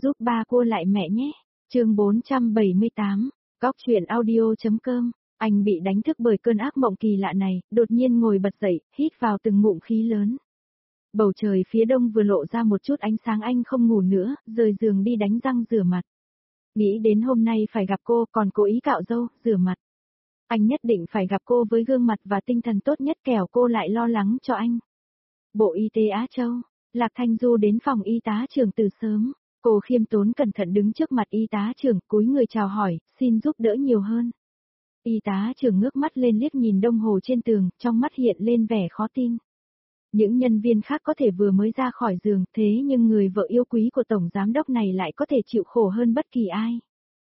Giúp ba cô lại mẹ nhé. Chương 478, Góc truyện audio.com. Anh bị đánh thức bởi cơn ác mộng kỳ lạ này, đột nhiên ngồi bật dậy, hít vào từng ngụm khí lớn. Bầu trời phía đông vừa lộ ra một chút ánh sáng, anh không ngủ nữa, rời giường đi đánh răng rửa mặt. Nghĩ đến hôm nay phải gặp cô, còn cố ý cạo râu, rửa mặt. Anh nhất định phải gặp cô với gương mặt và tinh thần tốt nhất, kẻo cô lại lo lắng cho anh. Bộ Y tế Á Châu. Lạc Thanh Du đến phòng y tá trưởng từ sớm. Cô khiêm tốn cẩn thận đứng trước mặt y tá trưởng, cúi người chào hỏi, xin giúp đỡ nhiều hơn. Y tá trưởng ngước mắt lên liếc nhìn đồng hồ trên tường, trong mắt hiện lên vẻ khó tin. Những nhân viên khác có thể vừa mới ra khỏi giường, thế nhưng người vợ yêu quý của tổng giám đốc này lại có thể chịu khổ hơn bất kỳ ai.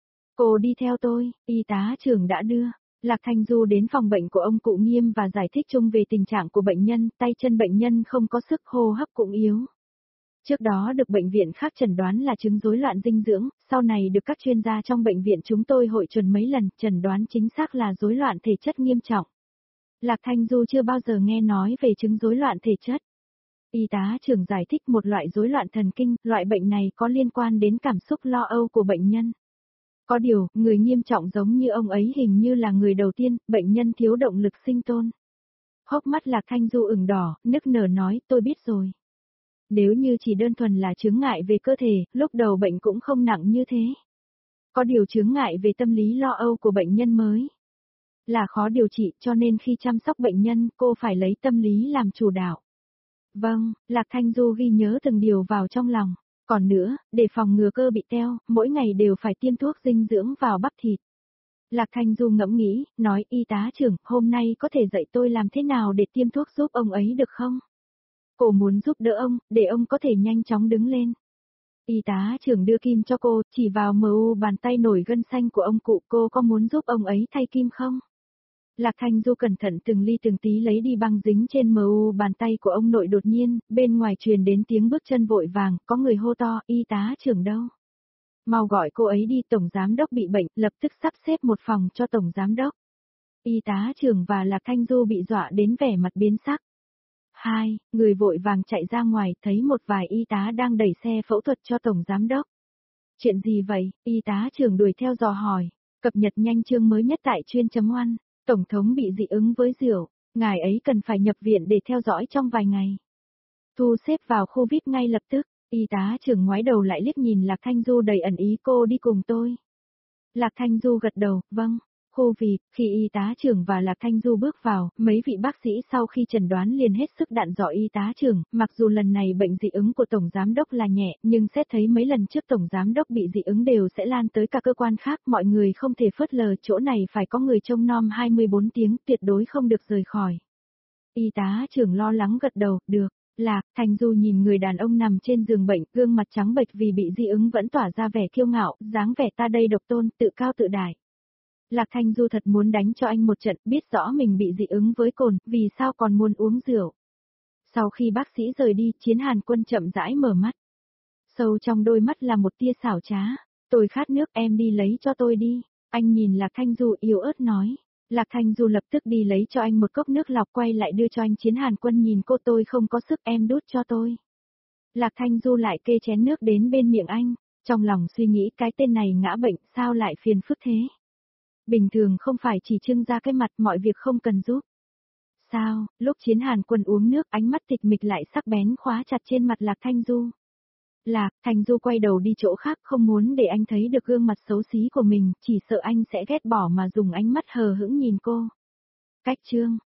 Cô đi theo tôi, y tá trưởng đã đưa. Lạc Thanh Du đến phòng bệnh của ông cụ Nghiêm và giải thích chung về tình trạng của bệnh nhân, tay chân bệnh nhân không có sức, hô hấp cũng yếu. Trước đó được bệnh viện khác chẩn đoán là chứng rối loạn dinh dưỡng, sau này được các chuyên gia trong bệnh viện chúng tôi hội chuẩn mấy lần, chẩn đoán chính xác là rối loạn thể chất nghiêm trọng. Lạc Thanh Du chưa bao giờ nghe nói về chứng rối loạn thể chất. Y tá trưởng giải thích một loại rối loạn thần kinh, loại bệnh này có liên quan đến cảm xúc lo âu của bệnh nhân. Có điều, người nghiêm trọng giống như ông ấy hình như là người đầu tiên, bệnh nhân thiếu động lực sinh tồn. Hốc mắt Lạc Thanh Du ửng đỏ, nức nở nói, tôi biết rồi. Nếu như chỉ đơn thuần là chướng ngại về cơ thể, lúc đầu bệnh cũng không nặng như thế. Có điều chướng ngại về tâm lý lo âu của bệnh nhân mới là khó điều trị, cho nên khi chăm sóc bệnh nhân, cô phải lấy tâm lý làm chủ đạo. Vâng, Lạc Thanh Du ghi nhớ từng điều vào trong lòng. Còn nữa, để phòng ngừa cơ bị teo, mỗi ngày đều phải tiêm thuốc dinh dưỡng vào bắp thịt. Lạc Thanh Du ngẫm nghĩ, nói y tá trưởng, hôm nay có thể dạy tôi làm thế nào để tiêm thuốc giúp ông ấy được không? Cô muốn giúp đỡ ông, để ông có thể nhanh chóng đứng lên. Y tá trưởng đưa kim cho cô, chỉ vào mu bàn tay nổi gân xanh của ông cụ, cô có muốn giúp ông ấy thay kim không? Lạc Thanh Du cẩn thận từng ly từng tí lấy đi băng dính trên mu bàn tay của ông nội, đột nhiên, bên ngoài truyền đến tiếng bước chân vội vàng, có người hô to, y tá trưởng đâu? Mau gọi cô ấy đi, tổng giám đốc bị bệnh, lập tức sắp xếp một phòng cho tổng giám đốc. Y tá trưởng và Lạc Thanh Du bị dọa đến vẻ mặt biến sắc. Người vội vàng chạy ra ngoài, thấy một vài y tá đang đẩy xe phẫu thuật cho tổng giám đốc. Chuyện gì vậy? Y tá trưởng đuổi theo dò hỏi. Cập nhật nhanh chương mới nhất tại chuyên.oan. Tổng thống bị dị ứng với rượu, ngài ấy cần phải nhập viện để theo dõi trong vài ngày. Thu xếp vào khu VIP ngay lập tức. Y tá trưởng ngoái đầu lại liếc nhìn Lạc Thanh Du đầy ẩn ý, cô đi cùng tôi. Lạc Thanh Du gật đầu, vâng. Khu VIP, khi y tá trưởng và Lạc Thanh Du bước vào, mấy vị bác sĩ sau khi chẩn đoán liền hết sức dặn dò y tá trưởng, mặc dù lần này bệnh dị ứng của tổng giám đốc là nhẹ, nhưng xét thấy mấy lần trước tổng giám đốc bị dị ứng đều sẽ lan tới cả cơ quan khác, mọi người không thể phớt lờ, chỗ này phải có người trông nom 24 tiếng, tuyệt đối không được rời khỏi. Y tá trưởng lo lắng gật đầu, được. Lạc Thanh Du nhìn người đàn ông nằm trên giường bệnh, gương mặt trắng bệch vì bị dị ứng vẫn tỏa ra vẻ kiêu ngạo, dáng vẻ ta đây độc tôn, tự cao tự đại. Lạc Thanh Du thật muốn đánh cho anh một trận, biết rõ mình bị dị ứng với cồn, vì sao còn muốn uống rượu. Sau khi bác sĩ rời đi, Chiến Hàn Quân chậm rãi mở mắt. Sâu trong đôi mắt là một tia xảo trá. Tôi khát nước, em đi lấy cho tôi đi. Anh nhìn Lạc Thanh Du yếu ớt nói. Lạc Thanh Du lập tức đi lấy cho anh một cốc nước lọc, quay lại đưa cho anh. Chiến Hàn Quân nhìn cô, tôi không có sức, em đút cho tôi. Lạc Thanh Du lại kê chén nước đến bên miệng anh, trong lòng suy nghĩ cái tên này ngã bệnh, sao lại phiền phức thế. Bình thường không phải chỉ trưng ra cái mặt, mọi việc không cần giúp. Sao, lúc Chiến Hàn Quân uống nước, ánh mắt tịch mịch lại sắc bén khóa chặt trên mặt Lạc Thanh Du. Lạc Thanh Du quay đầu đi chỗ khác, không muốn để anh thấy được gương mặt xấu xí của mình, chỉ sợ anh sẽ ghét bỏ mà dùng ánh mắt hờ hững nhìn cô. Cách chương